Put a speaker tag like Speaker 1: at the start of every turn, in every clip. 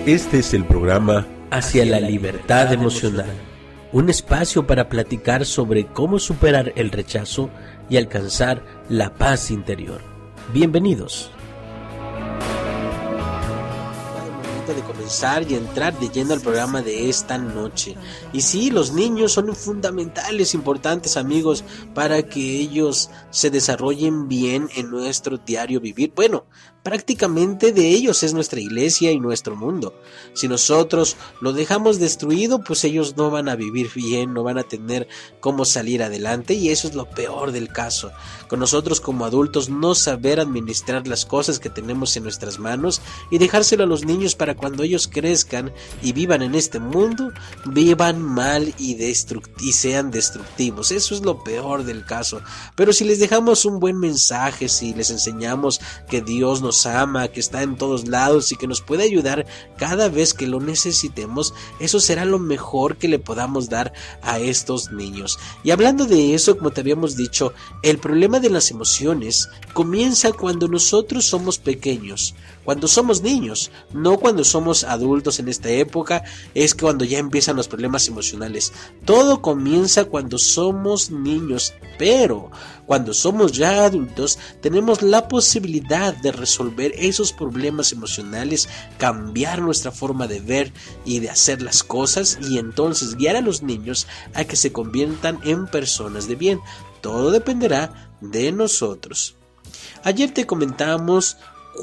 Speaker 1: Este es el programa
Speaker 2: Hacia la Libertad Emocional, un espacio para platicar sobre cómo superar el rechazo y alcanzar la paz interior. Bienvenidos. De comenzar y entrar de lleno al programa de esta noche. Y sí, los niños son fundamentales, importantes, amigos, para que ellos se desarrollen bien en nuestro diario vivir. Bueno, prácticamente de ellos es nuestra iglesia y nuestro mundo. Si nosotros lo dejamos destruido, pues ellos no van a vivir bien, no van a tener cómo salir adelante, y eso es lo peor del caso. Con nosotros como adultos no saber administrar las cosas que tenemos en nuestras manos y dejárselo a los niños para cuando ellos crezcan y vivan en este mundo, vivan mal y sean destructivos. Eso es lo peor del caso. Pero si les dejamos un buen mensaje, si les enseñamos que Dios nos ama, que está en todos lados y que nos puede ayudar cada vez que lo necesitemos, eso será lo mejor que le podamos dar a estos niños. Y hablando de eso, como te habíamos dicho, el problema de las emociones comienza cuando nosotros somos pequeños, cuando somos niños, no cuando somos adultos. En esta época es cuando ya empiezan los problemas emocionales. Todo comienza cuando somos niños, pero cuando somos ya adultos tenemos la posibilidad de resolver esos problemas emocionales, cambiar nuestra forma de ver y de hacer las cosas, y entonces guiar a los niños a que se conviertan en personas de bien. Todo dependerá de nosotros. Ayer te comentábamos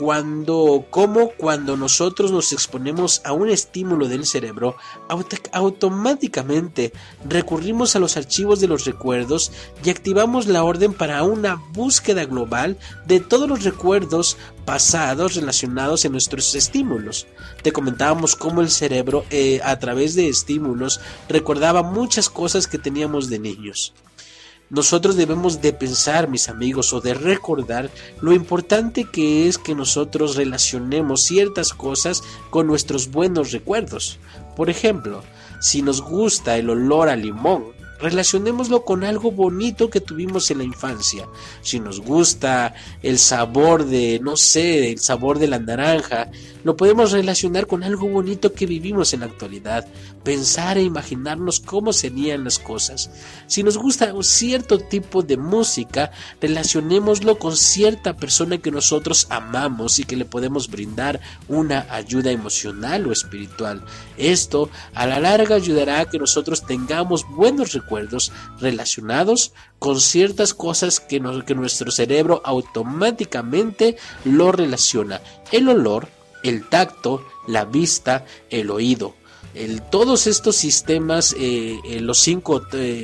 Speaker 2: cuando nosotros nos exponemos a un estímulo del cerebro, automáticamente recurrimos a los archivos de los recuerdos y activamos la orden para una búsqueda global de todos los recuerdos pasados relacionados en nuestros estímulos. Te comentábamos cómo el cerebro, a través de estímulos, recordaba muchas cosas que teníamos de niños. Nosotros debemos de pensar, mis amigos, o de recordar lo importante que es que nosotros relacionemos ciertas cosas con nuestros buenos recuerdos. Por ejemplo, si nos gusta el olor a limón, relacionémoslo con algo bonito que tuvimos en la infancia. Si nos gusta el sabor el sabor de la naranja, lo podemos relacionar con algo bonito que vivimos en la actualidad. Pensar e imaginarnos cómo serían las cosas. Si nos gusta un cierto tipo de música, relacionémoslo con cierta persona que nosotros amamos y que le podemos brindar una ayuda emocional o espiritual. Esto a la larga ayudará a que nosotros tengamos buenos recuerdos relacionados con ciertas cosas que nuestro cerebro automáticamente lo relaciona. El olor, el tacto, la vista, el oído. Todos estos sistemas, los cinco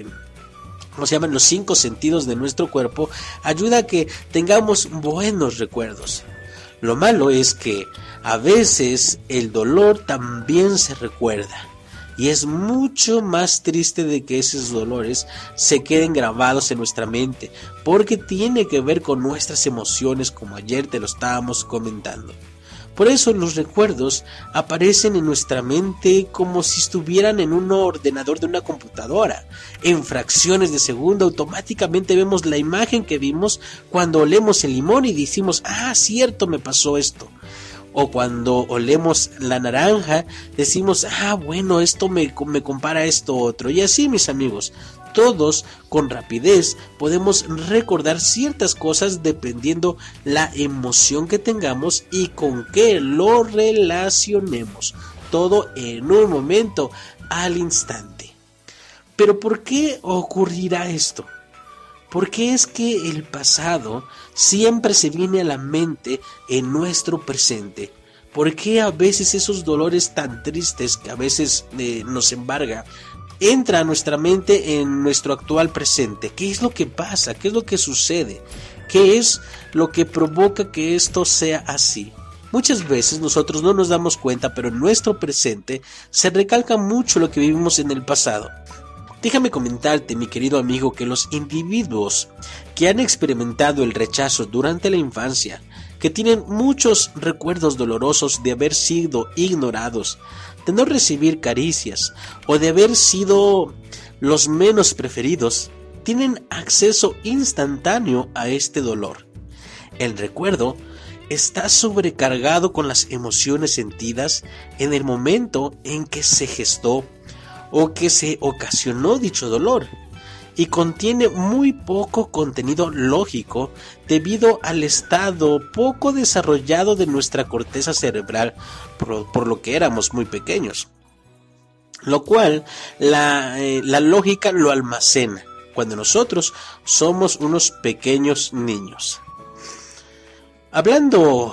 Speaker 2: sentidos de nuestro cuerpo, ayuda a que tengamos buenos recuerdos. Lo malo es que a veces el dolor también se recuerda. Y es mucho más triste de que esos dolores se queden grabados en nuestra mente, porque tiene que ver con nuestras emociones, como ayer te lo estábamos comentando. Por eso los recuerdos aparecen en nuestra mente como si estuvieran en un ordenador de una computadora. En fracciones de segundo automáticamente vemos la imagen que vimos cuando olemos el limón y decimos, cierto, me pasó esto. O cuando olemos la naranja, decimos, bueno, esto me compara a esto otro. Y así, mis amigos, todos con rapidez podemos recordar ciertas cosas dependiendo la emoción que tengamos y con qué lo relacionemos. Todo en un momento, al instante. Pero ¿por qué ocurrirá esto? Porque es que el pasado siempre se viene a la mente en nuestro presente. ¿Por qué a veces esos dolores tan tristes que a veces nos embarga entra a nuestra mente en nuestro actual presente? ¿Qué es lo que pasa? ¿Qué es lo que sucede? ¿Qué es lo que provoca que esto sea así? Muchas veces nosotros no nos damos cuenta, pero en nuestro presente se recalca mucho lo que vivimos en el pasado. Déjame comentarte, mi querido amigo, que los individuos que han experimentado el rechazo durante la infancia, que tienen muchos recuerdos dolorosos de haber sido ignorados, de no recibir caricias o de haber sido los menos preferidos, tienen acceso instantáneo a este dolor. El recuerdo está sobrecargado con las emociones sentidas en el momento en que se gestó o que se ocasionó dicho dolor, y contiene muy poco contenido lógico debido al estado poco desarrollado de nuestra corteza cerebral, por lo que éramos muy pequeños, lo cual la lógica lo almacena cuando nosotros somos unos pequeños niños. Hablando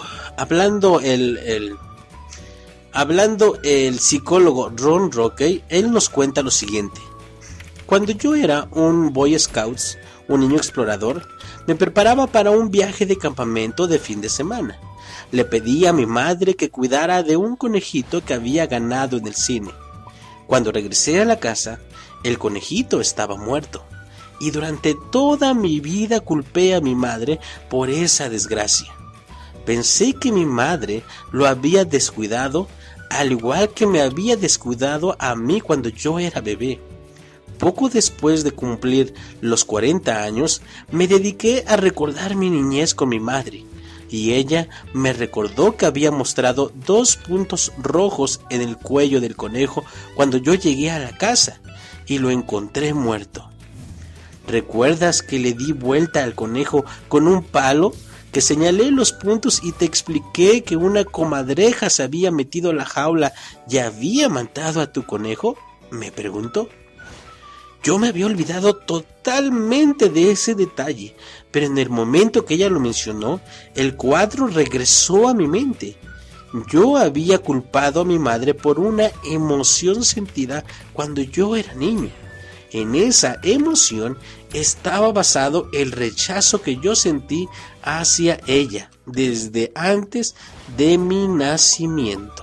Speaker 2: el psicólogo Ron Rockey, él nos cuenta lo siguiente: cuando yo era un Boy Scouts, un niño explorador, me preparaba para un viaje de campamento de fin de semana. Le pedí a mi madre que cuidara de un conejito que había ganado en el cine. Cuando regresé a la casa, el conejito estaba muerto, y durante toda mi vida culpé a mi madre por esa desgracia. Pensé que mi madre lo había descuidado, al igual que me había descuidado a mí cuando yo era bebé. Poco después de cumplir los 40 años, me dediqué a recordar mi niñez con mi madre, y ella me recordó que había mostrado 2 puntos rojos en el cuello del conejo cuando yo llegué a la casa y lo encontré muerto. ¿Recuerdas que le di vuelta al conejo con un palo? Que señalé los puntos y te expliqué que una comadreja se había metido a la jaula y había matado a tu conejo, me preguntó. Yo me había olvidado totalmente de ese detalle, pero en el momento que ella lo mencionó, el cuadro regresó a mi mente. Yo había culpado a mi madre por una emoción sentida cuando yo era niño. En esa emoción estaba basado el rechazo que yo sentí hacia ella desde antes de mi nacimiento.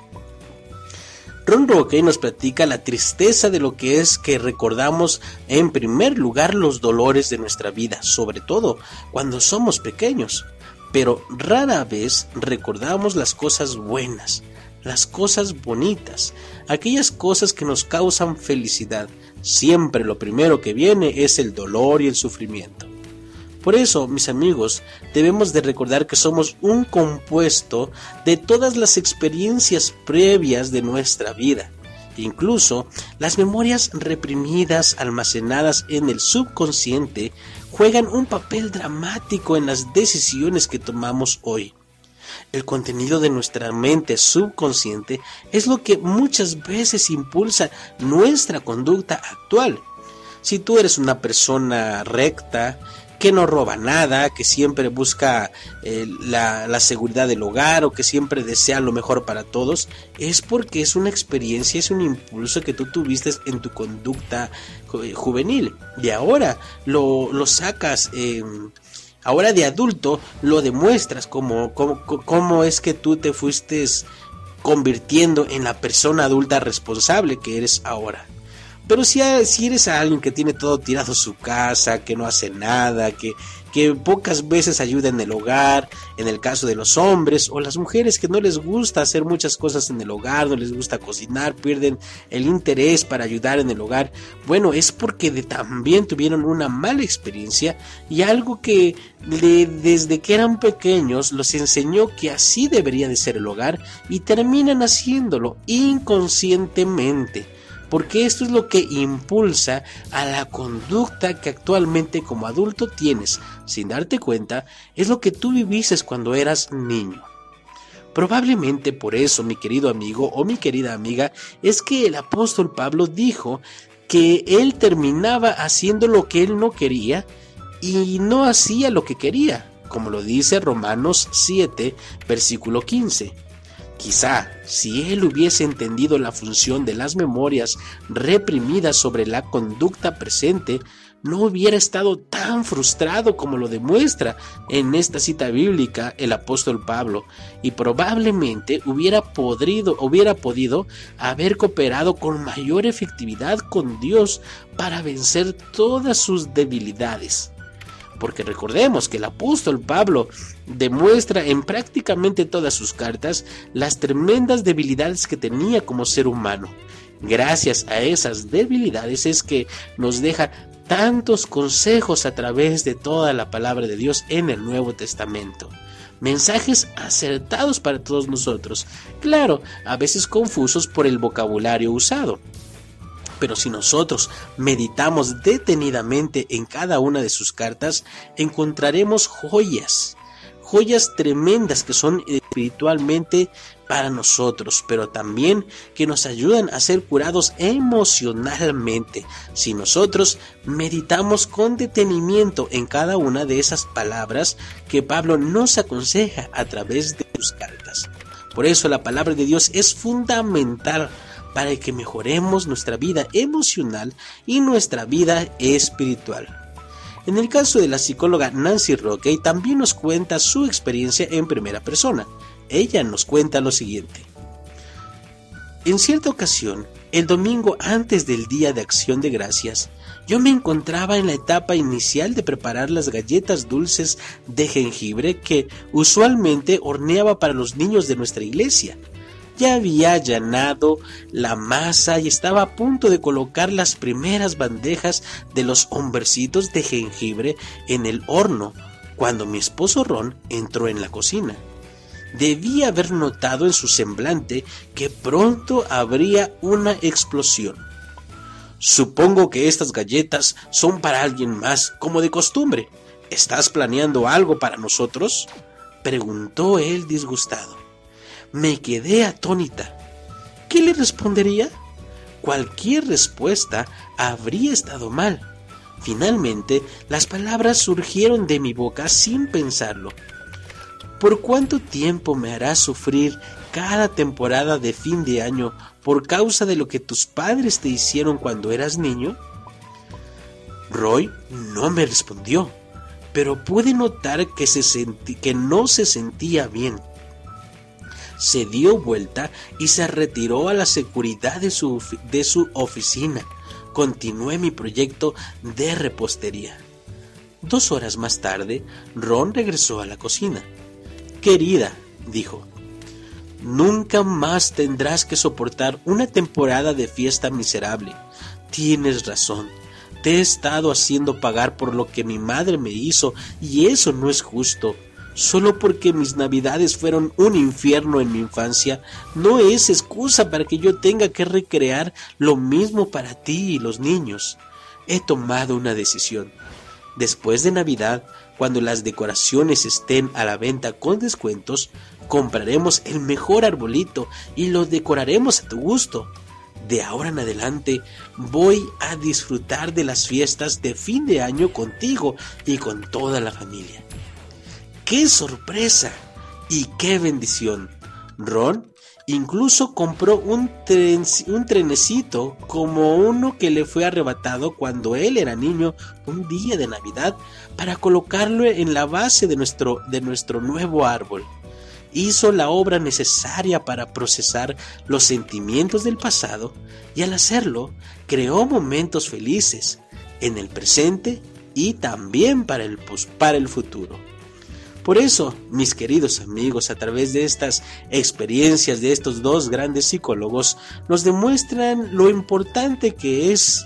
Speaker 2: Ron Rockey nos platica la tristeza de lo que es que recordamos en primer lugar los dolores de nuestra vida, sobre todo cuando somos pequeños, pero rara vez recordamos las cosas buenas, las cosas bonitas, aquellas cosas que nos causan felicidad. Siempre lo primero que viene es el dolor y el sufrimiento. Por eso, mis amigos, debemos de recordar que somos un compuesto de todas las experiencias previas de nuestra vida. Incluso las memorias reprimidas almacenadas en el subconsciente juegan un papel dramático en las decisiones que tomamos hoy. El contenido de nuestra mente subconsciente es lo que muchas veces impulsa nuestra conducta actual. Si tú eres una persona recta, que no roba nada, que siempre busca la seguridad del hogar o que siempre desea lo mejor para todos, es porque es una experiencia, es un impulso que tú tuviste en tu conducta juvenil y ahora lo sacas. Ahora de adulto lo demuestras cómo es que tú te fuiste convirtiendo en la persona adulta responsable que eres ahora. Pero si eres alguien que tiene todo tirado su casa, que no hace nada, que pocas veces ayuda en el hogar, en el caso de los hombres o las mujeres que no les gusta hacer muchas cosas en el hogar, no les gusta cocinar, pierden el interés para ayudar en el hogar, bueno, es porque también tuvieron una mala experiencia y algo que desde que eran pequeños los enseñó que así debería de ser el hogar y terminan haciéndolo inconscientemente. Porque esto es lo que impulsa a la conducta que actualmente como adulto tienes, sin darte cuenta, es lo que tú viviste cuando eras niño. Probablemente por eso, mi querido amigo o mi querida amiga, es que el apóstol Pablo dijo que él terminaba haciendo lo que él no quería y no hacía lo que quería, como lo dice Romanos 7, versículo 15. Quizá, si él hubiese entendido la función de las memorias reprimidas sobre la conducta presente, no hubiera estado tan frustrado como lo demuestra en esta cita bíblica el apóstol Pablo, y probablemente hubiera podido haber cooperado con mayor efectividad con Dios para vencer todas sus debilidades. Porque recordemos que el apóstol Pablo demuestra en prácticamente todas sus cartas las tremendas debilidades que tenía como ser humano. Gracias a esas debilidades es que nos deja tantos consejos a través de toda la palabra de Dios en el Nuevo Testamento. mensajes acertados para todos nosotros, claro, a veces confusos por el vocabulario usado. Pero si nosotros meditamos detenidamente en cada una de sus cartas, encontraremos joyas tremendas que son espiritualmente para nosotros, pero también que nos ayudan a ser curados emocionalmente, si nosotros meditamos con detenimiento en cada una de esas palabras que Pablo nos aconseja a través de sus cartas. Por eso la palabra de Dios es fundamental para que mejoremos nuestra vida emocional y nuestra vida espiritual. En el caso de la psicóloga Nancy Rockey también nos cuenta su experiencia en primera persona. Ella nos cuenta lo siguiente. En cierta ocasión, el domingo antes del Día de Acción de Gracias, yo me encontraba en la etapa inicial de preparar las galletas dulces de jengibre que usualmente horneaba para los niños de nuestra iglesia. Ya había allanado la masa y estaba a punto de colocar las primeras bandejas de los hombrecitos de jengibre en el horno, cuando mi esposo Ron entró en la cocina. Debía haber notado en su semblante que pronto habría una explosión. «Supongo que estas galletas son para alguien más, como de costumbre. ¿Estás planeando algo para nosotros?», preguntó él disgustado. Me quedé atónita. ¿Qué le respondería? Cualquier respuesta habría estado mal. Finalmente, las palabras surgieron de mi boca sin pensarlo. ¿Por cuánto tiempo me harás sufrir cada temporada de fin de año por causa de lo que tus padres te hicieron cuando eras niño? Roy no me respondió, pero pude notar que no se sentía bien. Se dio vuelta y se retiró a la seguridad de su oficina. Continué mi proyecto de repostería. 2 horas más tarde, Ron regresó a la cocina. «Querida», dijo, «nunca más tendrás que soportar una temporada de fiesta miserable. Tienes razón. Te he estado haciendo pagar por lo que mi madre me hizo y eso no es justo. Solo porque mis navidades fueron un infierno en mi infancia, no es excusa para que yo tenga que recrear lo mismo para ti y los niños. He tomado una decisión. Después de Navidad, cuando las decoraciones estén a la venta con descuentos, compraremos el mejor arbolito y lo decoraremos a tu gusto. De ahora en adelante voy a disfrutar de las fiestas de fin de año contigo y con toda la familia». ¡Qué sorpresa! ¡Y qué bendición! Ron incluso compró un trenecito como uno que le fue arrebatado cuando él era niño un día de Navidad para colocarlo en la base de nuestro nuevo árbol. Hizo la obra necesaria para procesar los sentimientos del pasado y al hacerlo creó momentos felices en el presente y también para el futuro. Por eso, mis queridos amigos, a través de estas experiencias de estos dos grandes psicólogos, nos demuestran lo importante que es,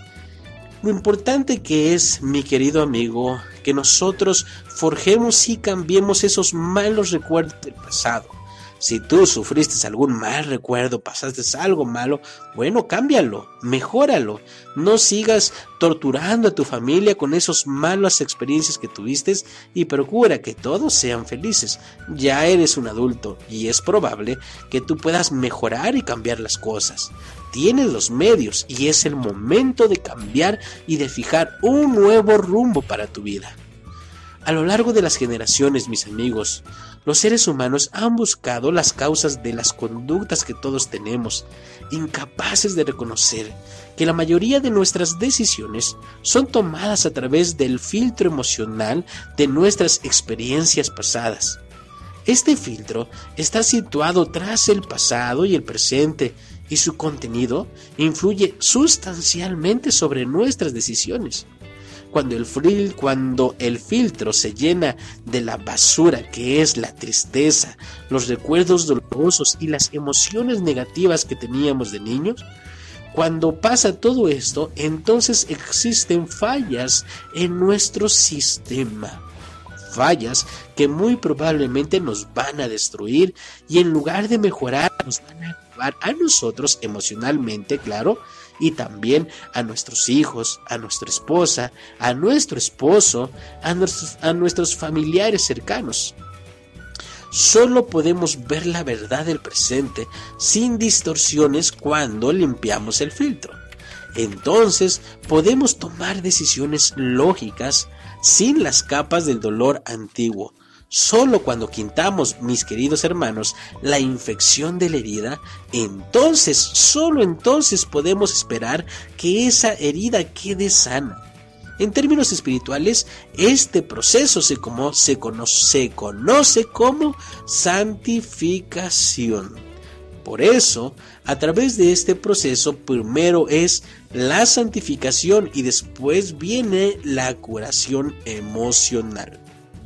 Speaker 2: mi querido amigo, que nosotros forjemos y cambiemos esos malos recuerdos del pasado. Si tú sufriste algún mal recuerdo, pasaste algo malo, bueno, cámbialo, mejóralo. No sigas torturando a tu familia con esas malas experiencias que tuviste y procura que todos sean felices. Ya eres un adulto y es probable que tú puedas mejorar y cambiar las cosas. Tienes los medios y es el momento de cambiar y de fijar un nuevo rumbo para tu vida. A lo largo de las generaciones, mis amigos, los seres humanos han buscado las causas de las conductas que todos tenemos, incapaces de reconocer que la mayoría de nuestras decisiones son tomadas a través del filtro emocional de nuestras experiencias pasadas. Este filtro está situado tras el pasado y el presente, y su contenido influye sustancialmente sobre nuestras decisiones. Cuando el filtro se llena de la basura que es la tristeza, los recuerdos dolorosos y las emociones negativas que teníamos de niños, cuando pasa todo esto, entonces existen fallas en nuestro sistema. fallas que muy probablemente nos van a destruir y en lugar de mejorar nos van a acabar a nosotros emocionalmente, claro, y también a nuestros hijos, a nuestra esposa, a nuestro esposo, a nuestros familiares cercanos. Solo podemos ver la verdad del presente sin distorsiones cuando limpiamos el filtro. Entonces podemos tomar decisiones lógicas sin las capas del dolor antiguo. Solo cuando quitamos, mis queridos hermanos, la infección de la herida, solo entonces podemos esperar que esa herida quede sana. En términos espirituales, este proceso se conoce como santificación. Por eso, a través de este proceso, primero es la santificación y después viene la curación emocional.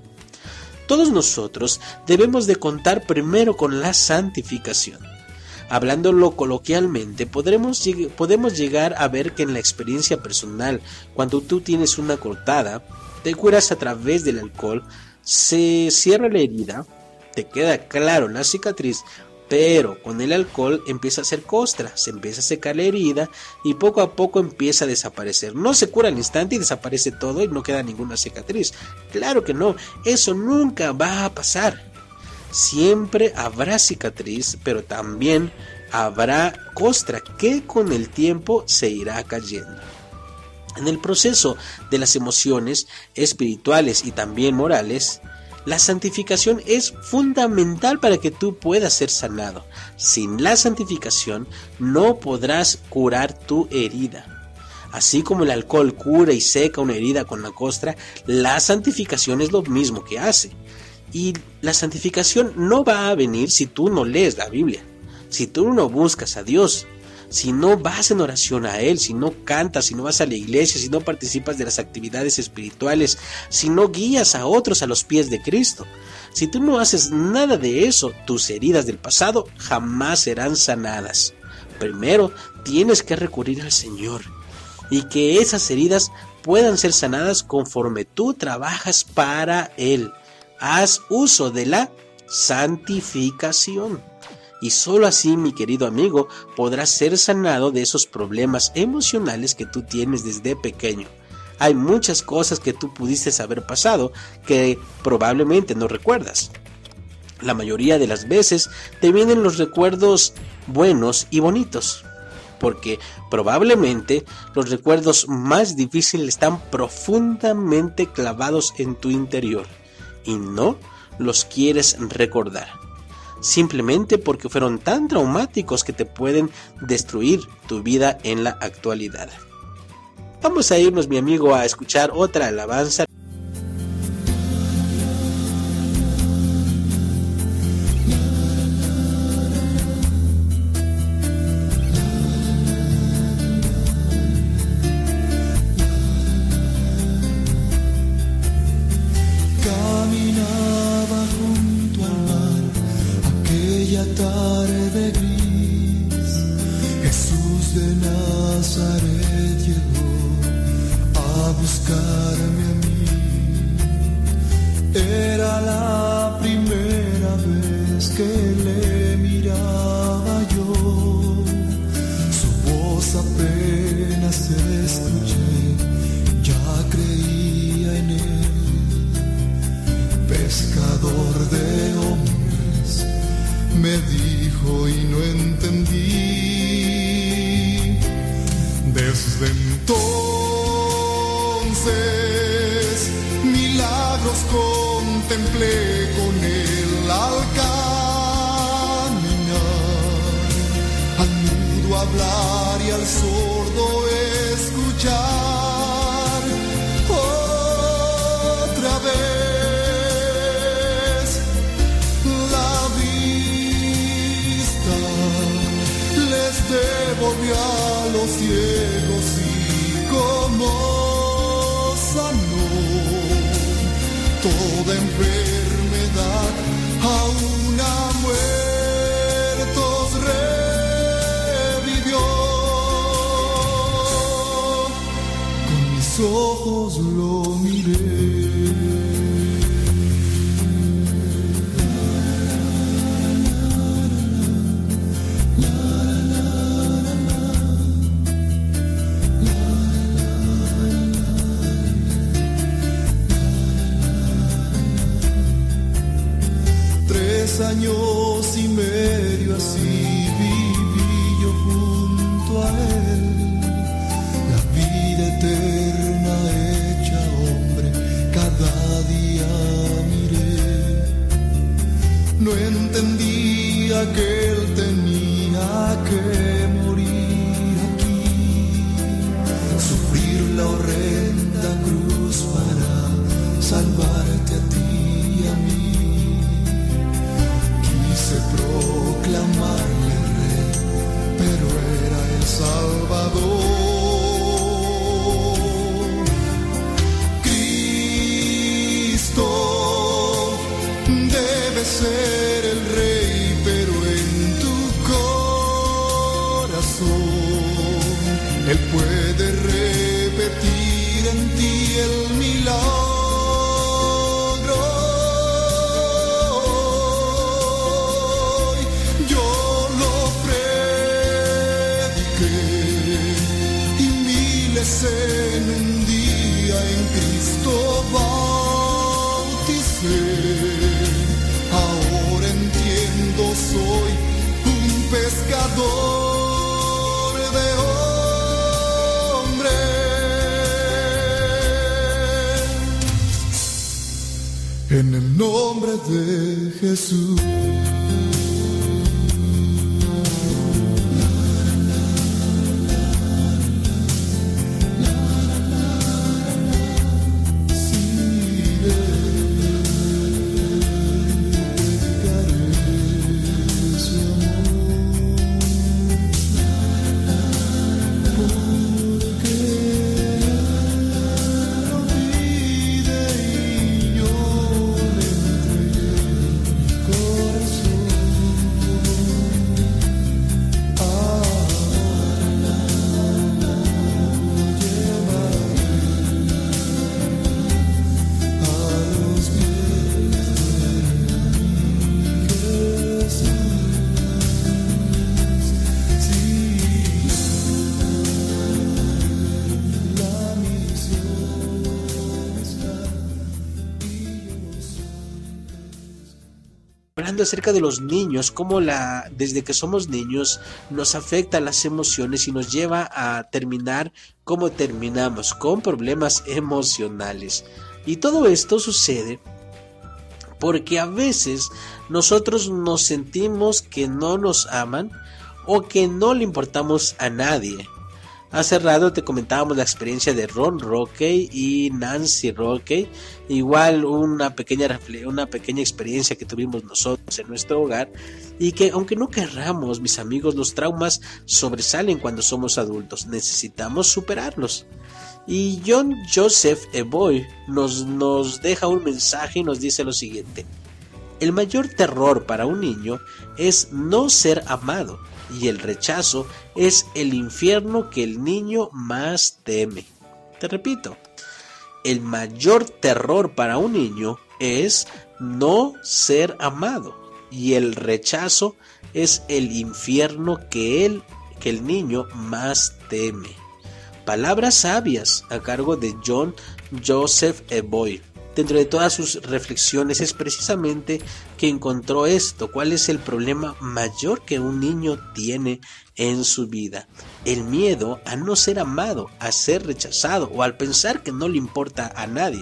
Speaker 2: Todos nosotros debemos de contar primero con la santificación. Hablándolo coloquialmente, podemos llegar a ver que en la experiencia personal, cuando tú tienes una cortada, te curas a través del alcohol, se cierra la herida, te queda claro la cicatriz, pero con el alcohol empieza a hacer costra, se empieza a secar la herida y poco a poco empieza a desaparecer. No se cura al instante y desaparece todo y no queda ninguna cicatriz. Claro que no, eso nunca va a pasar. Siempre habrá cicatriz, pero también habrá costra que con el tiempo se irá cayendo. En el proceso de las emociones espirituales y también morales, la santificación es fundamental para que tú puedas ser sanado. Sin la santificación no podrás curar tu herida. Así como el alcohol cura y seca una herida con la costra, la santificación es lo mismo que hace. Y la santificación no va a venir si tú no lees la Biblia, si tú no buscas a Dios, si no vas en oración a Él, si no cantas, si no vas a la iglesia, si no participas de las actividades espirituales, si no guías a otros a los pies de Cristo. Si tú no haces nada de eso, tus heridas del pasado jamás serán sanadas. Primero tienes que recurrir al Señor y que esas heridas puedan ser sanadas conforme tú trabajas para Él. Haz uso de la santificación. Y solo así, mi querido amigo, podrás ser sanado de esos problemas emocionales que tú tienes desde pequeño. Hay muchas cosas que tú pudiste haber pasado que probablemente no recuerdas. La mayoría de las veces te vienen los recuerdos buenos y bonitos, porque probablemente los recuerdos más difíciles están profundamente clavados en tu interior y no los quieres recordar, simplemente porque fueron tan traumáticos que te pueden destruir tu vida en la actualidad. Vamos a irnos, mi amigo, a escuchar otra alabanza.
Speaker 1: Tarde gris, Jesús de Nazaret llegó a buscarme a mí. Era la primera vez que le miraba yo, su voz apenas escuché, ya creía en él, pescador de hombres. Me dijo y no entendí. Desde entonces milagros contemplé con él al caminar, al mudo hablar y al sordo escuchar. Otra vez devolvió a los ciegos y como sanó toda enfermedad, aún a muertos revivió. Con mis ojos lo miré. 2 años y medio así viví yo junto a él, la vida eterna hecha hombre, cada día miré. No entendía que él tenía que morir aquí, sufrir la horrenda cruz para salvarte a ti y a mí. Quise proclamarle rey, pero era el Salvador. Cristo debe ser el rey, pero en tu corazón Él puede repetir en ti el milagro. Yo lo prediqué y miles en un día en Cristo bauticé. Ahora entiendo, soy un pescador de hombres. En el nombre de Jesús.
Speaker 2: Hablando acerca de los niños, cómo desde que somos niños nos afectan las emociones y nos lleva a terminar como terminamos, con problemas emocionales. Y todo esto sucede porque a veces nosotros nos sentimos que no nos aman o que no le importamos a nadie. Hace rato te comentábamos la experiencia de Ron Rockey y Nancy Rockey, igual una pequeña experiencia que tuvimos nosotros en nuestro hogar, y que aunque no querramos, mis amigos, los traumas sobresalen cuando somos adultos, necesitamos superarlos. Y John Joseph Eboy nos deja un mensaje y nos dice lo siguiente: el mayor terror para un niño es no ser amado, y el rechazo es el infierno que el niño más teme. Te repito, el mayor terror para un niño es no ser amado, y el rechazo es el infierno que el niño más teme. Palabras sabias a cargo de John Joseph Eboy. Dentro de todas sus reflexiones es precisamente que encontró esto: ¿cuál es el problema mayor que un niño tiene en su vida? El miedo a no ser amado, a ser rechazado o al pensar que no le importa a nadie.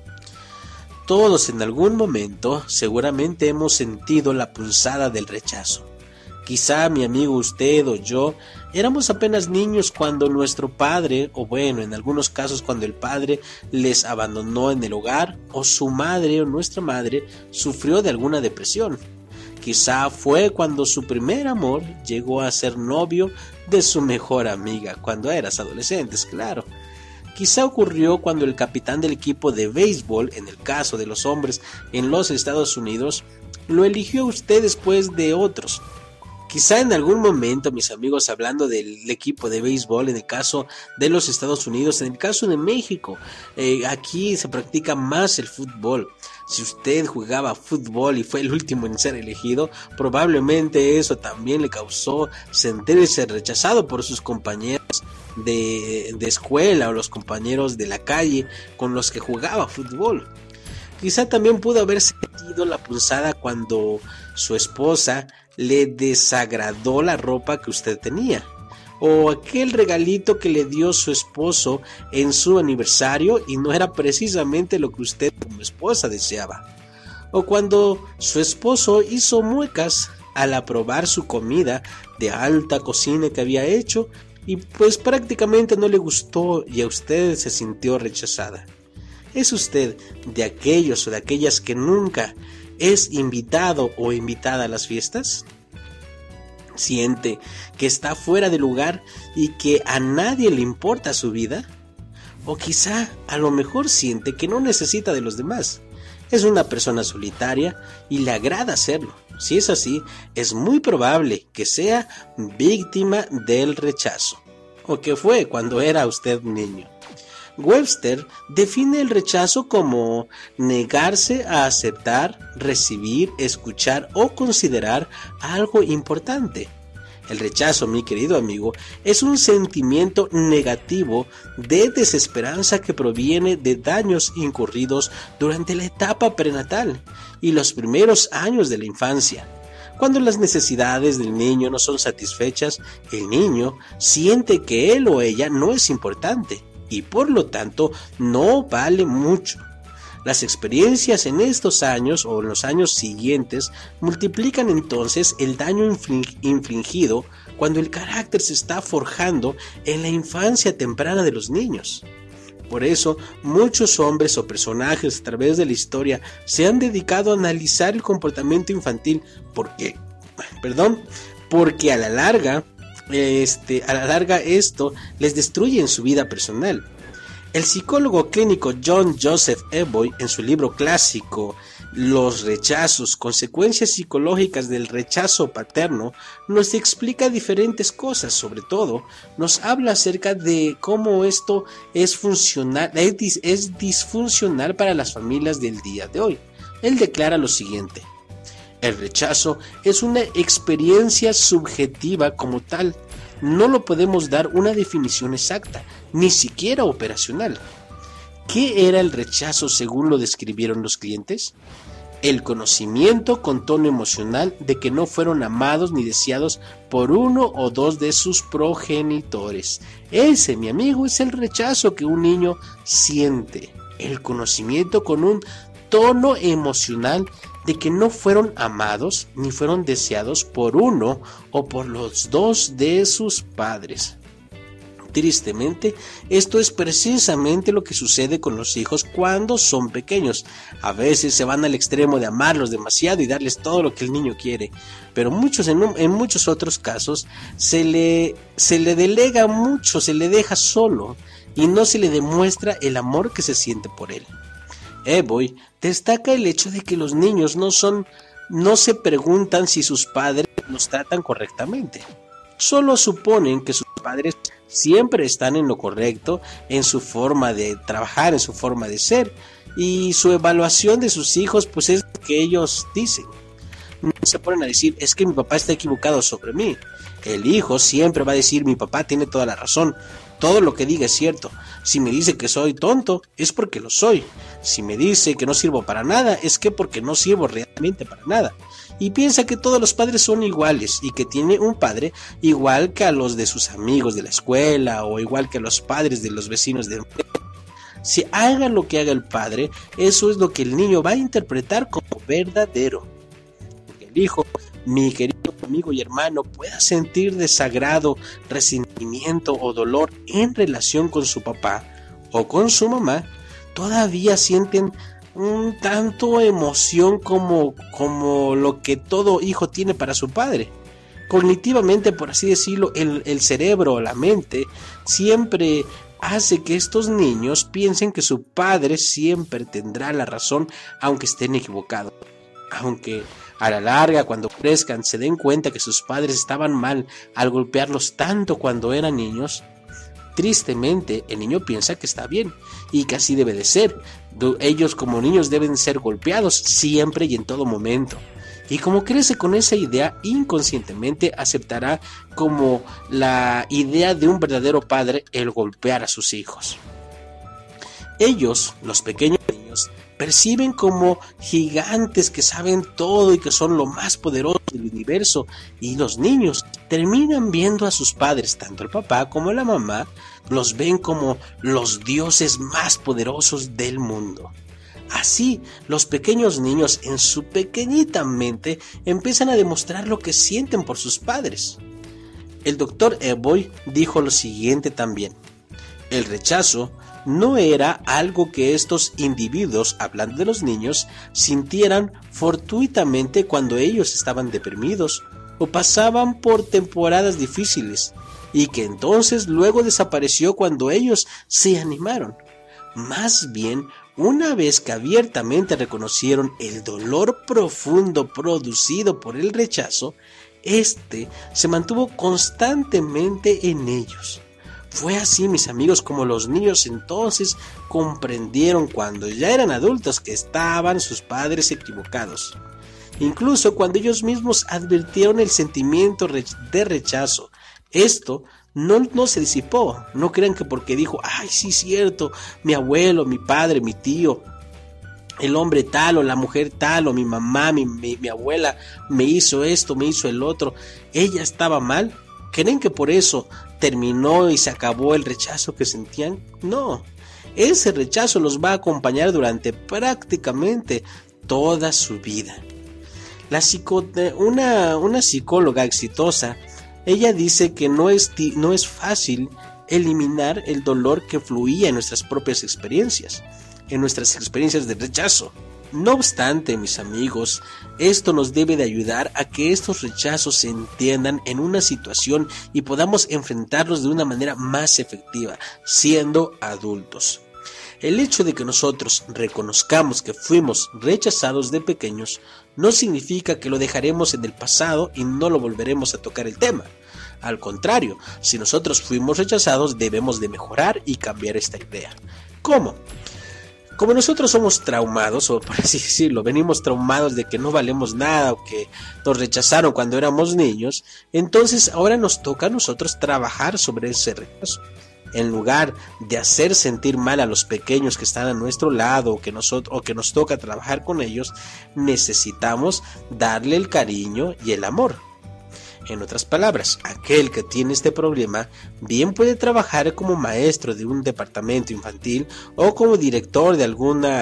Speaker 2: Todos en algún momento seguramente hemos sentido la punzada del rechazo. Quizá mi amigo, usted o yo éramos apenas niños cuando nuestro padre, o bueno, en algunos casos cuando el padre les abandonó en el hogar, o su madre o nuestra madre sufrió de alguna depresión. Quizá fue cuando su primer amor llegó a ser novio de su mejor amiga, cuando eras adolescentes, claro. Quizá ocurrió cuando el capitán del equipo de béisbol, en el caso de los hombres en los Estados Unidos, lo eligió a usted después de otros. Quizá en algún momento, mis amigos, hablando del equipo de béisbol, en el caso de los Estados Unidos, en el caso de México, aquí se practica más el fútbol. Si usted jugaba fútbol y fue el último en ser elegido, probablemente eso también le causó sentirse rechazado por sus compañeros de escuela o los compañeros de la calle con los que jugaba fútbol. Quizá también pudo haber sentido la punzada cuando su esposa le desagradó la ropa que usted tenía, o aquel regalito que le dio su esposo en su aniversario y no era precisamente lo que usted como esposa deseaba, o cuando su esposo hizo muecas al aprobar su comida de alta cocina que había hecho y pues prácticamente no le gustó y a usted se sintió rechazada. ¿Es usted de aquellos o de aquellas que nunca es invitado o invitada a las fiestas? ¿Siente que está fuera de lugar y que a nadie le importa su vida? O quizá a lo mejor siente que no necesita de los demás. Es una persona solitaria y le agrada hacerlo. Si es así, es muy probable que sea víctima del rechazo, o que fue cuando era usted niño. Webster define el rechazo como negarse a aceptar, recibir, escuchar o considerar algo importante. El rechazo, mi querido amigo, es un sentimiento negativo de desesperanza que proviene de daños incurridos durante la etapa prenatal y los primeros años de la infancia. Cuando las necesidades del niño no son satisfechas, el niño siente que él o ella no es importante y por lo tanto no vale mucho. Las experiencias en estos años o en los años siguientes multiplican entonces el daño infligido cuando el carácter se está forjando en la infancia temprana de los niños. Por eso, muchos hombres o personajes a través de la historia se han dedicado a analizar el comportamiento infantil porque a la larga esto les destruye en su vida personal. El psicólogo clínico John Joseph Eboy, en su libro clásico Los rechazos, consecuencias psicológicas del rechazo paterno, nos explica diferentes cosas. Sobre todo, nos habla acerca de cómo esto es disfuncional para las familias del día de hoy. Él declara lo siguiente: el rechazo es una experiencia subjetiva como tal. No lo podemos dar una definición exacta, ni siquiera operacional. ¿Qué era el rechazo según lo describieron los clientes? El conocimiento con tono emocional de que no fueron amados ni deseados por uno o dos de sus progenitores. Ese, mi amigo, es el rechazo que un niño siente. El conocimiento con un tono emocional de que no fueron amados ni fueron deseados por uno o por los dos de sus padres. Tristemente, esto es precisamente lo que sucede con los hijos cuando son pequeños. A veces se van al extremo de amarlos demasiado y darles todo lo que el niño quiere, pero en muchos otros casos se le delega mucho, se le deja solo y no se le demuestra el amor que se siente por él. Eboy destaca el hecho de que los niños no se preguntan si sus padres los tratan correctamente. Solo suponen que sus padres siempre están en lo correcto, en su forma de trabajar, en su forma de ser, y su evaluación de sus hijos pues es lo que ellos dicen. No se ponen a decir, es que mi papá está equivocado sobre mí. El hijo siempre va a decir, mi papá tiene toda la razón, todo lo que diga es cierto. Si me dice que soy tonto, es porque lo soy. Si me dice que no sirvo para nada, es que porque no sirvo realmente para nada. Y piensa que todos los padres son iguales y que tiene un padre igual que a los de sus amigos de la escuela o igual que a los padres de los vecinos de... Si haga lo que haga el padre, eso es lo que el niño va a interpretar como verdadero. Porque el hijo, mi querido amigo y hermano, pueda sentir desagrado, resentimiento o dolor en relación con su papá o con su mamá, todavía sienten un tanto emoción como lo que todo hijo tiene para su padre. Cognitivamente, por así decirlo, el cerebro o la mente siempre hace que estos niños piensen que su padre siempre tendrá la razón aunque estén equivocados. Aunque a la larga, cuando crezcan, se den cuenta que sus padres estaban mal al golpearlos tanto cuando eran niños, tristemente el niño piensa que está bien y que así debe de ser. Ellos como niños deben ser golpeados siempre y en todo momento. Y como crece con esa idea, inconscientemente aceptará como la idea de un verdadero padre el golpear a sus hijos. Ellos, los pequeños niños, perciben como gigantes que saben todo y que son lo más poderoso del universo, y los niños terminan viendo a sus padres, tanto el papá como la mamá, los ven como los dioses más poderosos del mundo. Así, los pequeños niños en su pequeñita mente empiezan a demostrar lo que sienten por sus padres. El doctor Eboy dijo lo siguiente también: el rechazo no era algo que estos individuos, hablando de los niños, sintieran fortuitamente cuando ellos estaban deprimidos o pasaban por temporadas difíciles, y que entonces luego desapareció cuando ellos se animaron. Más bien, una vez que abiertamente reconocieron el dolor profundo producido por el rechazo, este se mantuvo constantemente en ellos. Fue así, mis amigos, como los niños entonces comprendieron cuando ya eran adultos que estaban sus padres equivocados. Incluso cuando ellos mismos advirtieron el sentimiento de rechazo, esto no se disipó. No crean que porque dijo, ay, sí, cierto, mi abuelo, mi padre, mi tío, el hombre tal o la mujer tal o mi mamá, mi abuela me hizo esto, me hizo el otro, ella estaba mal. ¿Creen que por eso terminó y se acabó el rechazo que sentían? No, ese rechazo los va a acompañar durante prácticamente toda su vida. Una psicóloga exitosa, ella dice que no es fácil eliminar el dolor que fluía en nuestras propias experiencias, en nuestras experiencias de rechazo. No obstante, mis amigos, esto nos debe de ayudar a que estos rechazos se entiendan en una situación y podamos enfrentarlos de una manera más efectiva, siendo adultos. El hecho de que nosotros reconozcamos que fuimos rechazados de pequeños no significa que lo dejaremos en el pasado y no lo volveremos a tocar el tema. Al contrario, si nosotros fuimos rechazados, debemos de mejorar y cambiar esta idea. ¿Cómo? Como nosotros somos traumados, o por así decirlo, venimos traumados de que no valemos nada o que nos rechazaron cuando éramos niños, entonces ahora nos toca a nosotros trabajar sobre ese rechazo. En lugar de hacer sentir mal a los pequeños que están a nuestro lado o que nos toca trabajar con ellos, necesitamos darle el cariño y el amor. En otras palabras, aquel que tiene este problema bien puede trabajar como maestro de un departamento infantil o como director de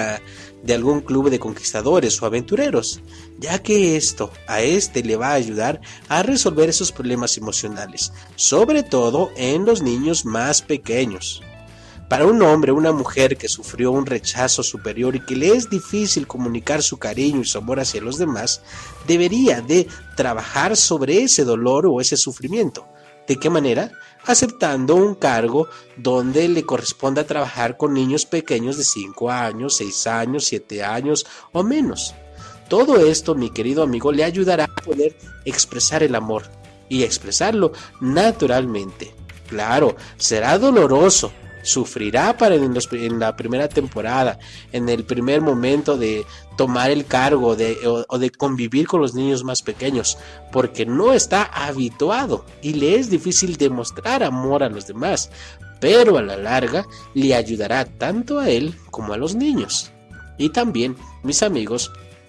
Speaker 2: algún club de conquistadores o aventureros, ya que esto a este le va a ayudar a resolver esos problemas emocionales, sobre todo en los niños más pequeños. Para un hombre o una mujer que sufrió un rechazo superior y que le es difícil comunicar su cariño y su amor hacia los demás, debería de trabajar sobre ese dolor o ese sufrimiento. ¿De qué manera? Aceptando un cargo donde le corresponda trabajar con niños pequeños de 5 años, 6 años, 7 años o menos. Todo esto, mi querido amigo, le ayudará a poder expresar el amor y expresarlo naturalmente. Claro, será doloroso. Sufrirá en la primera temporada, en el primer momento de tomar el cargo o de convivir con los niños más pequeños, porque no está habituado y le es difícil demostrar amor a los demás, pero a la larga le ayudará tanto a él como a los niños. Y también, mis amigos,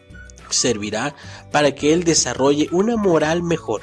Speaker 2: servirá para que él desarrolle una moral mejor,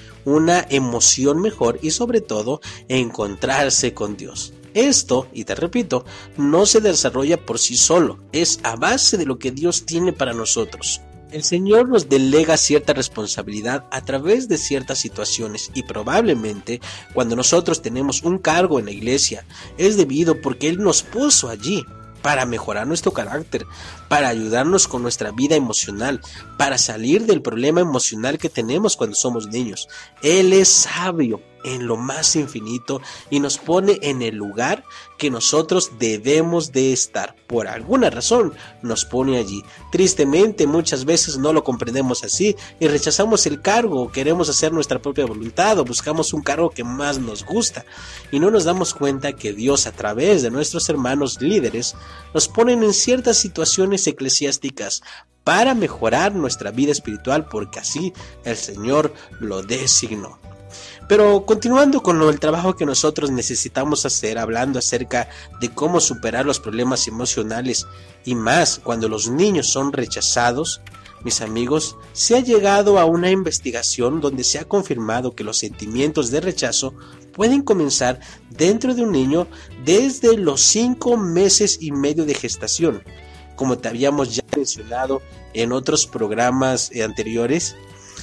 Speaker 2: una emoción mejor y sobre todo encontrarse con Dios. Esto, y te repito, no se desarrolla por sí solo, es a base de lo que Dios tiene para nosotros. El Señor nos delega cierta responsabilidad a través de ciertas situaciones y probablemente cuando nosotros tenemos un cargo en la iglesia es debido porque Él nos puso allí para mejorar nuestro carácter, para ayudarnos con nuestra vida emocional, para salir del problema emocional que tenemos cuando somos niños. Él es sabio en lo más infinito y nos pone en el lugar que nosotros debemos de estar. Por alguna razón nos pone allí. Tristemente muchas veces no lo comprendemos así y rechazamos el cargo, queremos hacer nuestra propia voluntad o buscamos un cargo que más nos gusta y no nos damos cuenta que Dios a través de nuestros hermanos líderes nos ponen en ciertas situaciones eclesiásticas para mejorar nuestra vida espiritual porque así el Señor lo designó. Pero continuando con el trabajo que nosotros necesitamos hacer, hablando acerca de cómo superar los problemas emocionales y más cuando los niños son rechazados, mis amigos, se ha llegado a una investigación donde se ha confirmado que los sentimientos de rechazo pueden comenzar dentro de un niño desde los 5 meses y medio de gestación. Como te habíamos ya mencionado en otros programas anteriores,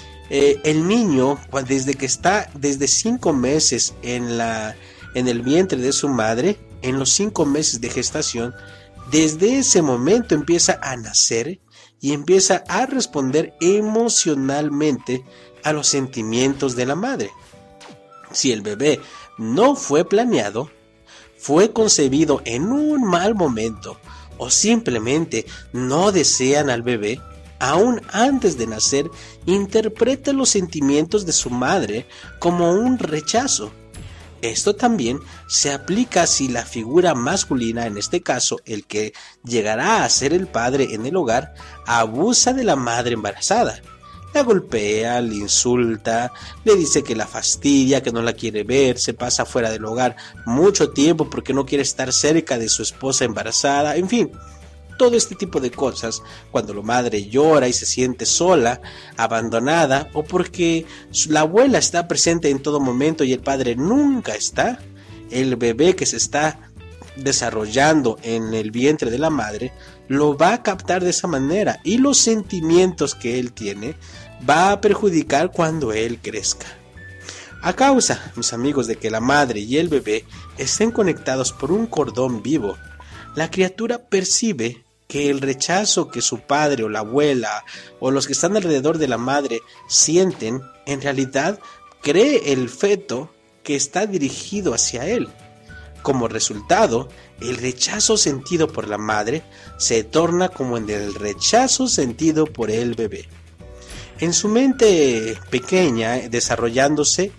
Speaker 2: el niño, desde que está desde 5 meses en el vientre de su madre, en los 5 meses de gestación, desde ese momento empieza a nacer y empieza a responder emocionalmente a los sentimientos de la madre. Si el bebé no fue planeado, fue concebido en un mal momento o simplemente no desean al bebé, aún antes de nacer, interpreta los sentimientos de su madre como un rechazo. Esto también se aplica si la figura masculina, en este caso el que llegará a ser el padre en el hogar, abusa de la madre embarazada. La golpea, le insulta, le dice que la fastidia, que no la quiere ver, se pasa fuera del hogar mucho tiempo porque no quiere estar cerca de su esposa embarazada, en fin. Todo este tipo de cosas, cuando la madre llora y se siente sola, abandonada, o porque la abuela está presente en todo momento y el padre nunca está, el bebé que se está desarrollando en el vientre de la madre lo va a captar de esa manera y los sentimientos que él tiene va a perjudicar cuando él crezca. A causa, mis amigos, de que la madre y el bebé estén conectados por un cordón vivo, la criatura percibe que el rechazo que su padre o la abuela o los que están alrededor de la madre sienten, en realidad cree el feto que está dirigido hacia él. Como resultado, el rechazo sentido por la madre se torna como en el rechazo sentido por el bebé. En su mente pequeña, desarrollándose,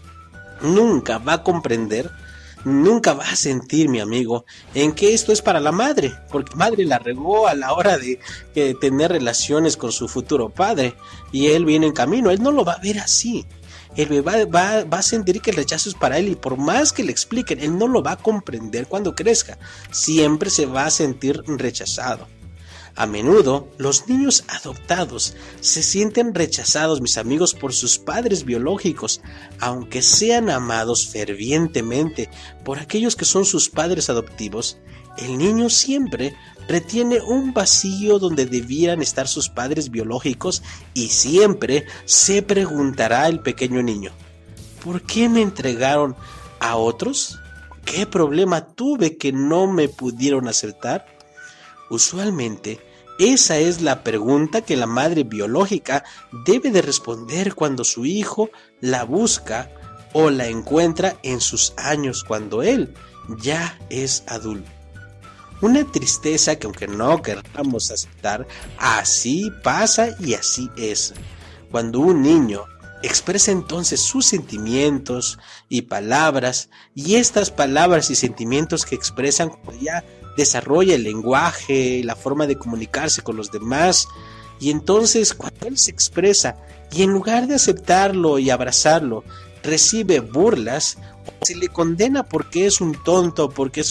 Speaker 2: nunca va a comprender, nunca va a sentir, mi amigo, en que esto es para la madre, porque madre la regó a la hora de tener relaciones con su futuro padre y él viene en camino. Él no lo va a ver así. El bebé va a sentir que el rechazo es para él y por más que le expliquen, él no lo va a comprender cuando crezca. Siempre se va a sentir rechazado. A menudo, los niños adoptados se sienten rechazados, mis amigos, por sus padres biológicos, aunque sean amados fervientemente por aquellos que son sus padres adoptivos. El niño siempre retiene un vacío donde debieran estar sus padres biológicos y siempre se preguntará el pequeño niño: ¿por qué me entregaron a otros? ¿Qué problema tuve que no me pudieron aceptar? Usualmente, esa es la pregunta que la madre biológica debe de responder cuando su hijo la busca o la encuentra en sus años cuando él ya es adulto. Una tristeza que, aunque no queramos aceptar, así pasa y así es. Cuando un niño expresa entonces sus sentimientos y palabras, y estas palabras y sentimientos que expresan cuando ya desarrolla el lenguaje, la forma de comunicarse con los demás, y entonces cuando él se expresa y en lugar de aceptarlo y abrazarlo, recibe burlas, o se le condena porque es un tonto, porque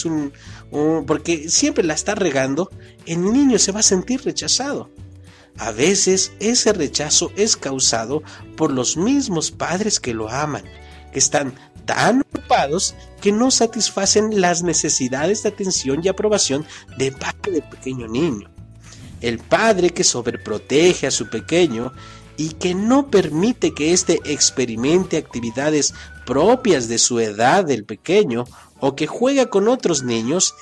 Speaker 2: porque siempre la está regando, el niño se va a sentir rechazado. A veces ese rechazo es causado por los mismos padres que lo aman, que están tan ocupados que no satisfacen las necesidades de atención y aprobación de parte del pequeño niño. El padre que sobreprotege a su pequeño y que no permite que éste experimente actividades propias de su edad del pequeño o que juega con otros niños,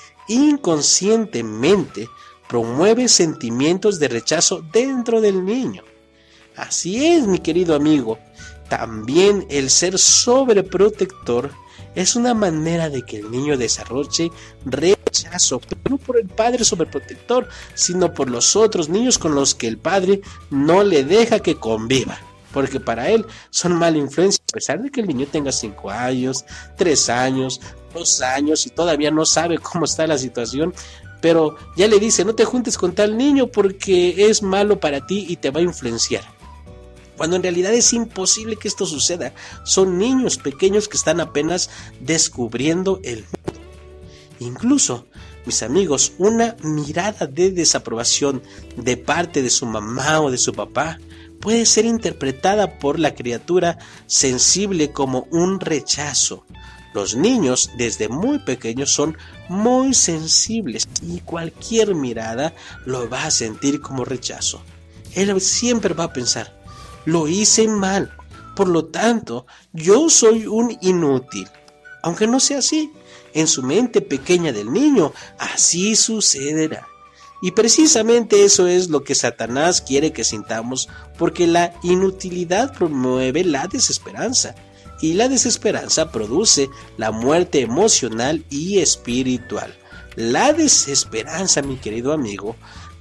Speaker 2: inconscientemente promueve sentimientos de rechazo dentro del niño. Así es, mi querido amigo. También el ser sobreprotector es una manera de que el niño desarrolle rechazo, pero no por el padre sobreprotector, sino por los otros niños con los que el padre no le deja que conviva, porque para él son mala influencia, a pesar de que el niño tenga 5 años, 3 años, 2 años y todavía no sabe cómo está la situación, pero ya le dice: no te juntes con tal niño porque es malo para ti y te va a influenciar. cuando en realidad es imposible que esto suceda. Son niños pequeños que están apenas descubriendo el mundo. Incluso, mis amigos, una mirada de desaprobación de parte de su mamá o de su papá puede ser interpretada por la criatura sensible como un rechazo. Los niños desde muy pequeños son muy sensibles y cualquier mirada lo va a sentir como rechazo. Él siempre va a pensar: lo hice mal, por lo tanto, yo soy un inútil. Aunque no sea así, en su mente pequeña del niño, así sucederá. Y precisamente eso es lo que Satanás quiere que sintamos, porque la inutilidad promueve la desesperanza, y la desesperanza produce la muerte emocional y espiritual. La desesperanza, mi querido amigo,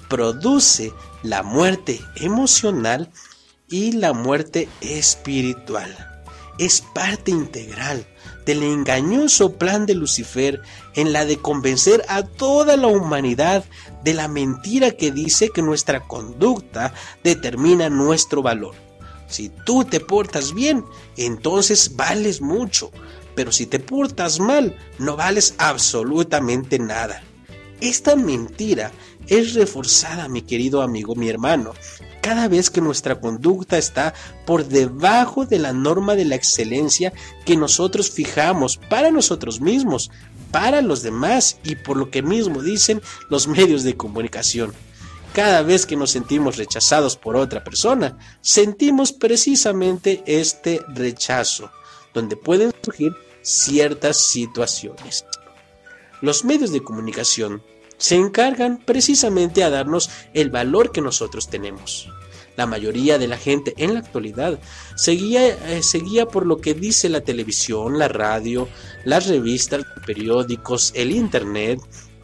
Speaker 2: produce la muerte emocional y la muerte espiritual. Es parte integral del engañoso plan de Lucifer en la de convencer a toda la humanidad de la mentira que dice que nuestra conducta determina nuestro valor. Si tú te portas bien, entonces vales mucho, pero si te portas mal, no vales absolutamente nada. Esta mentira es reforzada, mi querido amigo, mi hermano, cada vez que nuestra conducta está por debajo de la norma de la excelencia que nosotros fijamos para nosotros mismos, para los demás y por lo que mismo dicen los medios de comunicación. Cada vez que nos sentimos rechazados por otra persona, sentimos precisamente este rechazo, donde pueden surgir ciertas situaciones. Los medios de comunicación se encargan precisamente a darnos el valor que nosotros tenemos. La mayoría de la gente en la actualidad se guía por lo que dice la televisión, la radio, las revistas, los periódicos, el internet,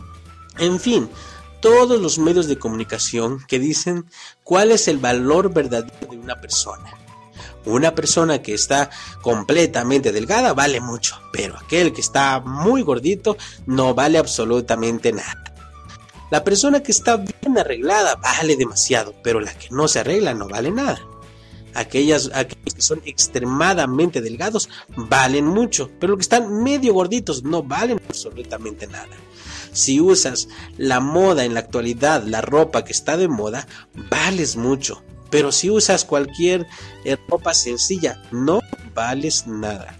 Speaker 2: en fin, todos los medios de comunicación que dicen cuál es el valor verdadero de una persona. Una persona que está completamente delgada vale mucho, pero aquel que está muy gordito no vale absolutamente nada. La persona que está bien arreglada vale demasiado, pero la que no se arregla no vale nada. Aquellos que son extremadamente delgados valen mucho, pero los que están medio gorditos no valen absolutamente nada. Si usas la moda en la actualidad, la ropa que está de moda, vales mucho, pero si usas cualquier ropa sencilla, no vales nada.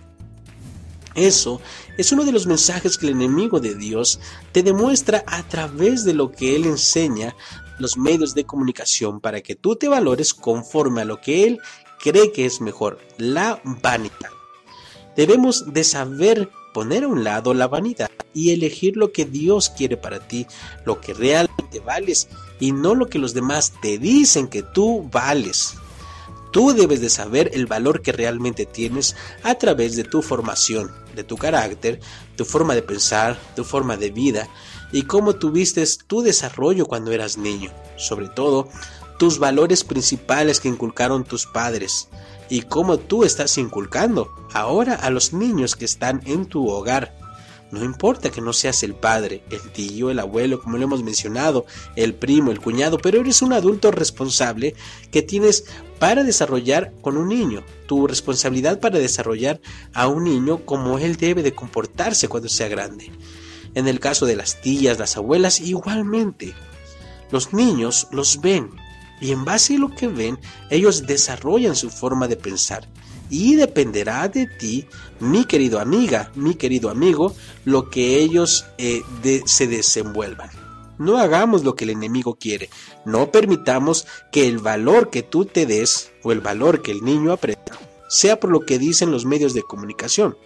Speaker 2: Eso es uno de los mensajes que el enemigo de Dios te demuestra a través de lo que él enseña los medios de comunicación para que tú te valores conforme a lo que él cree que es mejor, la vanidad. Debemos de saber poner a un lado la vanidad y elegir lo que Dios quiere para ti, lo que realmente vales y no lo que los demás te dicen que tú vales. Tú debes de saber el valor que realmente tienes a través de tu formación, de tu carácter, tu forma de pensar, tu forma de vida y cómo tuviste tu desarrollo cuando eras niño. Sobre todo, tus valores principales que inculcaron tus padres y cómo tú estás inculcando ahora a los niños que están en tu hogar. No importa que no seas el padre, el tío, el abuelo, como lo hemos mencionado, el primo, el cuñado, pero eres un adulto responsable que tienes para desarrollar con un niño, tu responsabilidad para desarrollar a un niño como él debe de comportarse cuando sea grande. En el caso de las tías, las abuelas, igualmente. Los niños los ven y en base a lo que ven, ellos desarrollan su forma de pensar. Y dependerá de ti, mi querido amiga, mi querido amigo, lo que ellos se desenvuelvan. No hagamos lo que el enemigo quiere. No permitamos que el valor que tú te des o el valor que el niño aprenda sea por lo que dicen los medios de comunicación.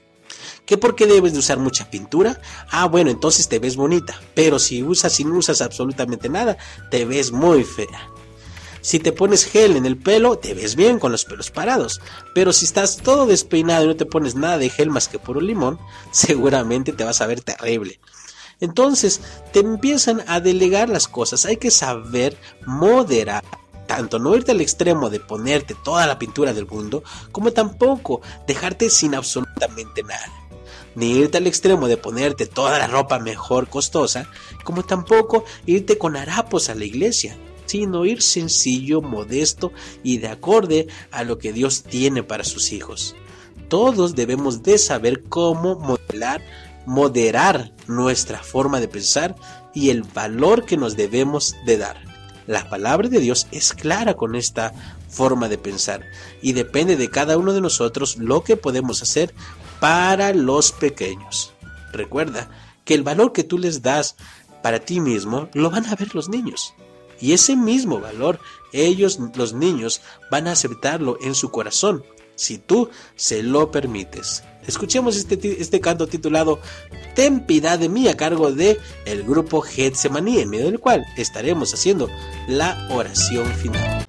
Speaker 2: ¿Qué por qué debes de usar mucha pintura? Bueno, entonces te ves bonita. Pero si no usas absolutamente nada, te ves muy fea. Si te pones gel en el pelo, te ves bien con los pelos parados. Pero si estás todo despeinado y no te pones nada de gel más que puro limón, seguramente te vas a ver terrible. Entonces, te empiezan a delegar las cosas. Hay que saber moderar. Tanto no irte al extremo de ponerte toda la pintura del mundo, como tampoco dejarte sin absolutamente nada. Ni irte al extremo de ponerte toda la ropa mejor costosa, como tampoco irte con harapos a la iglesia. sino ir sencillo, modesto y de acorde a lo que Dios tiene para sus hijos. Todos debemos de saber cómo moderar nuestra forma de pensar y el valor que nos debemos de dar. La palabra de Dios es clara con esta forma de pensar y depende de cada uno de nosotros lo que podemos hacer para los pequeños. Recuerda que el valor que tú les das para ti mismo lo van a ver los niños, y ese mismo valor ellos, los niños, van a aceptarlo en su corazón si tú se lo permites. Escuchemos este canto titulado Ten piedad de mí, a cargo de el grupo Getsemaní, en medio del cual estaremos haciendo la oración final.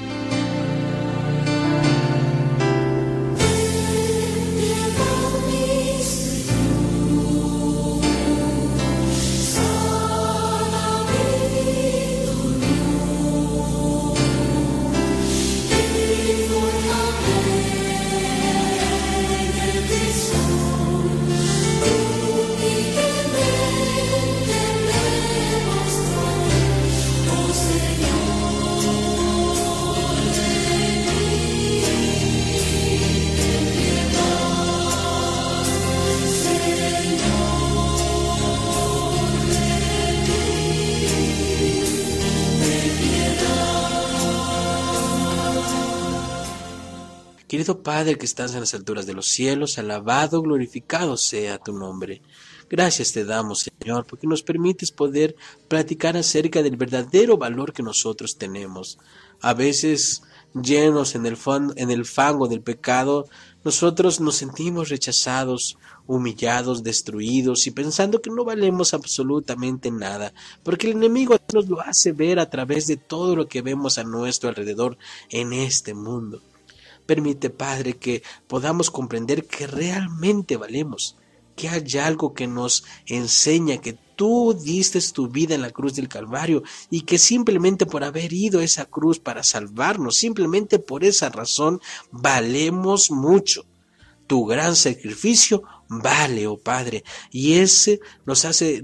Speaker 2: Querido Padre que estás en las alturas de los cielos, alabado, glorificado sea tu nombre. Gracias te damos, Señor, porque nos permites poder platicar acerca del verdadero valor que nosotros tenemos. A veces, llenos en el fango del pecado, nosotros nos sentimos rechazados, humillados, destruidos y pensando que no valemos absolutamente nada, porque el enemigo nos lo hace ver a través de todo lo que vemos a nuestro alrededor en este mundo. Permite, Padre, que podamos comprender que realmente valemos, que hay algo que nos enseña que tú diste tu vida en la cruz del Calvario y que simplemente por haber ido a esa cruz para salvarnos, simplemente por esa razón, valemos mucho. Tu gran sacrificio vale, oh Padre, y eso nos hace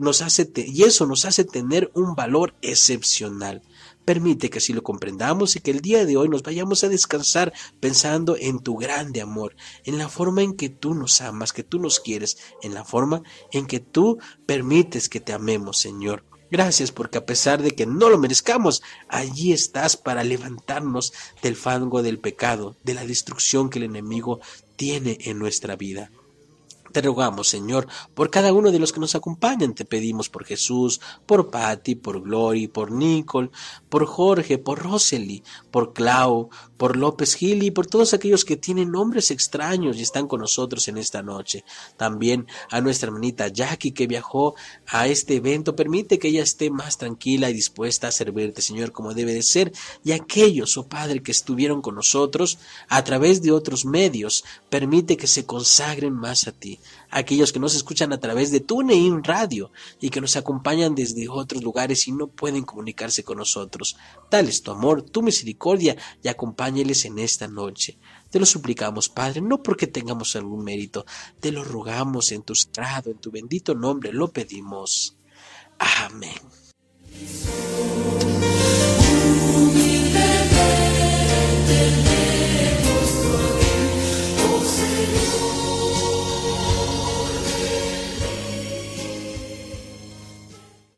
Speaker 2: tener un valor excepcional. Permite que así lo comprendamos y que el día de hoy nos vayamos a descansar pensando en tu grande amor, en la forma en que tú nos amas, que tú nos quieres, en la forma en que tú permites que te amemos, Señor. Gracias porque a pesar de que no lo merezcamos, allí estás para levantarnos del fango del pecado, de la destrucción que el enemigo tiene en nuestra vida. Te rogamos, Señor, por cada uno de los que nos acompañan. Te pedimos por Jesús, por Patti, por Glory, por Nicole, por Jorge, por Rosely, por Clau, por López Gil y por todos aquellos que tienen nombres extraños y están con nosotros en esta noche. También a nuestra hermanita Jackie que viajó a este evento. Permite que ella esté más tranquila y dispuesta a servirte, Señor, como debe de ser. Y aquellos, oh Padre, que estuvieron con nosotros a través de otros medios, permite que se consagren más a ti. Aquellos que nos escuchan a través de TuneIn Radio y que nos acompañan desde otros lugares y no pueden comunicarse con nosotros. Dales tu amor, tu misericordia y acompáñeles en esta noche. Te lo suplicamos, Padre, no porque tengamos algún mérito, te lo rogamos en tu sagrado, en tu bendito nombre, lo pedimos. Amén.